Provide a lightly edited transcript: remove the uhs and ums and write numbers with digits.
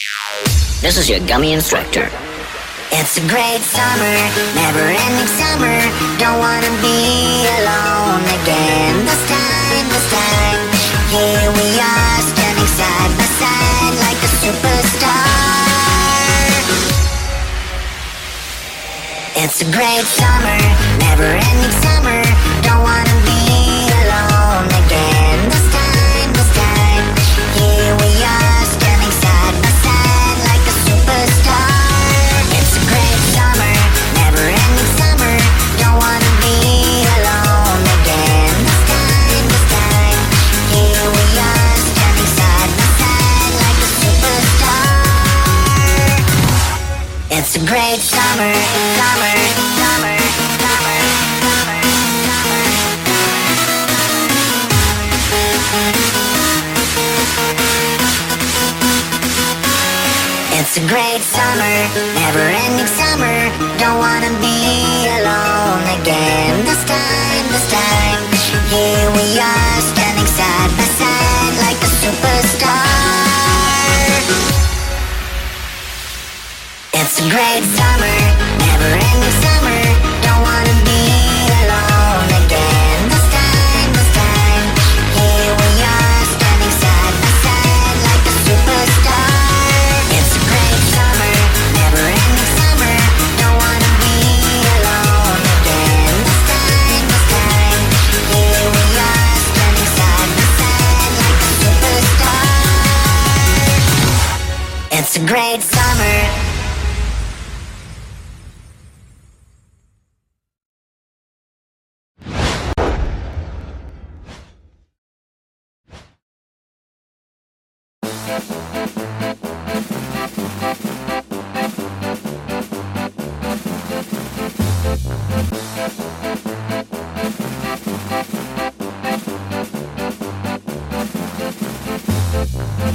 This is your gummy instructor. It's a great summer, never-ending summer. Don't wanna be alone again. This time, here we are, standing side by side like a superstar. It's a great summer, never-ending summer. Don't wanna be alone again. This time, here we are, standing side by side like a superstar. It's a great summer, never-ending summer. Don't wanna be alone again. This time, here we are, standing side by side like a superstar. It's a great summer, summer, summer, summer, summer, summer. It's a great summer, never-ending summer. Don't wanna be alone again. This time, here we are, standing side by side like a superstar. It's a great summer, never-ending summer. Don't wanna be alone again. This time, here we are, standing side by side like a superstar. It's a great summer, never-ending summer. Don't wanna be alone again. This time, here we are, standing side by side like a superstar. It's a great summer.